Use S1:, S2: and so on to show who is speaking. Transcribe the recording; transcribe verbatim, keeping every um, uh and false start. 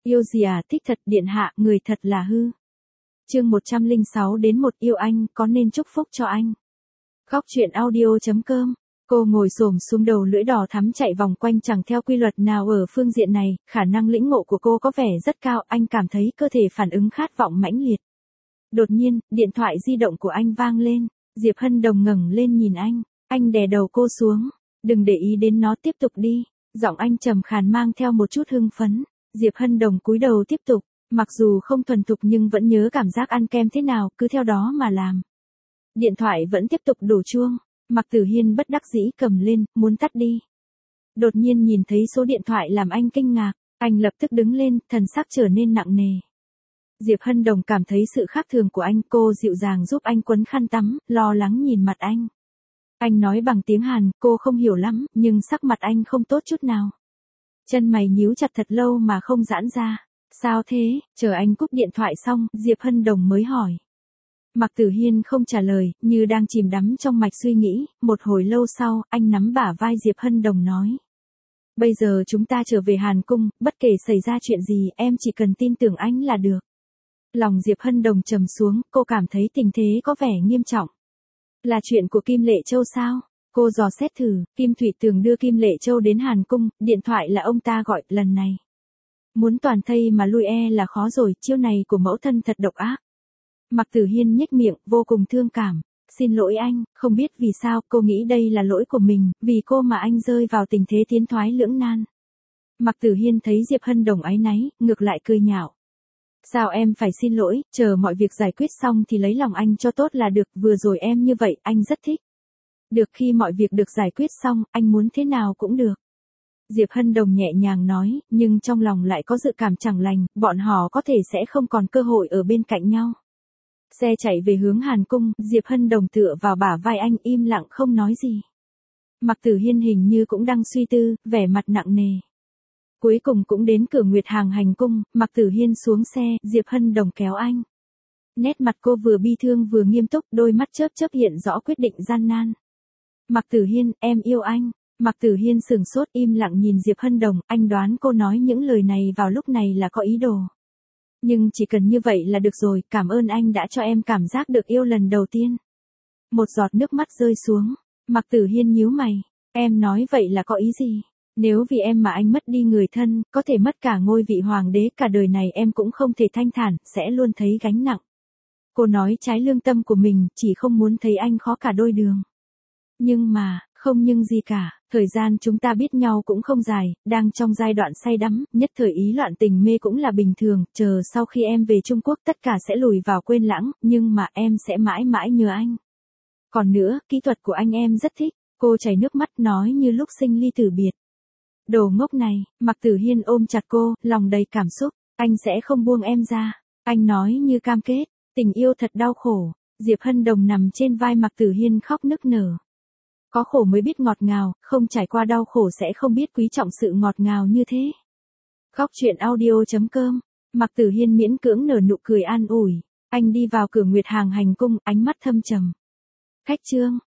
S1: Yêu gì à, thích thật điện hạ, người thật là hư. Chương một trăm lẻ sáu đến một yêu anh, có nên chúc phúc cho anh. Góc truyện audio chấm com. Cô ngồi xổm xuống đầu lưỡi đỏ thắm chạy vòng quanh chẳng theo quy luật nào ở phương diện này, khả năng lĩnh ngộ của cô có vẻ rất cao, anh cảm thấy cơ thể phản ứng khát vọng mãnh liệt. Đột nhiên, điện thoại di động của anh vang lên, Diệp Hân Đồng ngẩng lên nhìn anh, anh đè đầu cô xuống, đừng để ý đến nó, tiếp tục đi, giọng anh trầm khàn mang theo một chút hưng phấn. Diệp Hân Đồng cúi đầu tiếp tục, mặc dù không thuần thục nhưng vẫn nhớ cảm giác ăn kem thế nào, cứ theo đó mà làm. Điện thoại vẫn tiếp tục đổ chuông, Mạc Tử Hiên bất đắc dĩ cầm lên, muốn tắt đi. Đột nhiên nhìn thấy số điện thoại làm anh kinh ngạc, anh lập tức đứng lên, thần sắc trở nên nặng nề. Diệp Hân Đồng cảm thấy sự khác thường của anh, cô dịu dàng giúp anh quấn khăn tắm, lo lắng nhìn mặt anh. Anh nói bằng tiếng Hàn, cô không hiểu lắm, nhưng sắc mặt anh không tốt chút nào. Chân mày nhíu chặt thật lâu mà không giãn ra. Sao thế? Chờ anh cúp điện thoại xong, Diệp Hân Đồng mới hỏi. Mạc Tử Hiên không trả lời, như đang chìm đắm trong mạch suy nghĩ, một hồi lâu sau, anh nắm bả vai Diệp Hân Đồng nói. Bây giờ chúng ta trở về Hàn Cung, bất kể xảy ra chuyện gì, em chỉ cần tin tưởng anh là được. Lòng Diệp Hân Đồng trầm xuống, cô cảm thấy tình thế có vẻ nghiêm trọng. Là chuyện của Kim Lệ Châu sao? Cô dò xét thử, Kim Thủy Tường đưa Kim Lệ Châu đến Hàn Cung, điện thoại là ông ta gọi, lần này. Muốn toàn thây mà lui e là khó rồi, chiêu này của mẫu thân thật độc ác. Mạc Tử Hiên nhếch miệng, vô cùng thương cảm. Xin lỗi anh, không biết vì sao, cô nghĩ đây là lỗi của mình, vì cô mà anh rơi vào tình thế tiến thoái lưỡng nan. Mạc Tử Hiên thấy Diệp Hân Đồng áy náy, ngược lại cười nhạo. Sao em phải xin lỗi, chờ mọi việc giải quyết xong thì lấy lòng anh cho tốt là được, vừa rồi em như vậy, anh rất thích. Được, khi mọi việc được giải quyết xong, anh muốn thế nào cũng được. Diệp Hân Đồng nhẹ nhàng nói, nhưng trong lòng lại có dự cảm chẳng lành, bọn họ có thể sẽ không còn cơ hội ở bên cạnh nhau. Xe chạy về hướng Hàn Cung, Diệp Hân Đồng tựa vào bả vai anh im lặng không nói gì. Mạc Tử Hiên hình như cũng đang suy tư, vẻ mặt nặng nề. Cuối cùng cũng đến cửa Nguyệt Hàng Hành Cung, Mạc Tử Hiên xuống xe, Diệp Hân Đồng kéo anh. Nét mặt cô vừa bi thương vừa nghiêm túc, đôi mắt chớp chớp hiện rõ quyết định gian nan. Mạc Tử Hiên, em yêu anh. Mạc Tử Hiên sừng sốt im lặng nhìn Diệp Hân Đồng, anh đoán cô nói những lời này vào lúc này là có ý đồ. Nhưng chỉ cần như vậy là được rồi, cảm ơn anh đã cho em cảm giác được yêu lần đầu tiên. Một giọt nước mắt rơi xuống, Mạc Tử Hiên nhíu mày, em nói vậy là có ý gì? Nếu vì em mà anh mất đi người thân, có thể mất cả ngôi vị hoàng đế, cả đời này em cũng không thể thanh thản, sẽ luôn thấy gánh nặng. Cô nói trái lương tâm của mình, chỉ không muốn thấy anh khó cả đôi đường. Nhưng mà, không nhưng gì cả, thời gian chúng ta biết nhau cũng không dài, đang trong giai đoạn say đắm, nhất thời ý loạn tình mê cũng là bình thường, chờ sau khi em về Trung Quốc tất cả sẽ lùi vào quên lãng, nhưng mà em sẽ mãi mãi nhớ anh. Còn nữa, kỹ thuật của anh em rất thích, cô chảy nước mắt nói như lúc sinh ly tử biệt. Đồ ngốc này, Mạc Tử Hiên ôm chặt cô, lòng đầy cảm xúc, anh sẽ không buông em ra, anh nói như cam kết, tình yêu thật đau khổ. Diệp Hân Đồng nằm trên vai Mạc Tử Hiên khóc nức nở. Có khổ mới biết ngọt ngào, không trải qua đau khổ sẽ không biết quý trọng sự ngọt ngào như thế. Góc truyện audio chấm com. Mạc Tử Hiên miễn cưỡng nở nụ cười an ủi. Anh đi vào cửa Nguyệt Hàng Hành Cung, ánh mắt thâm trầm. Khách trương,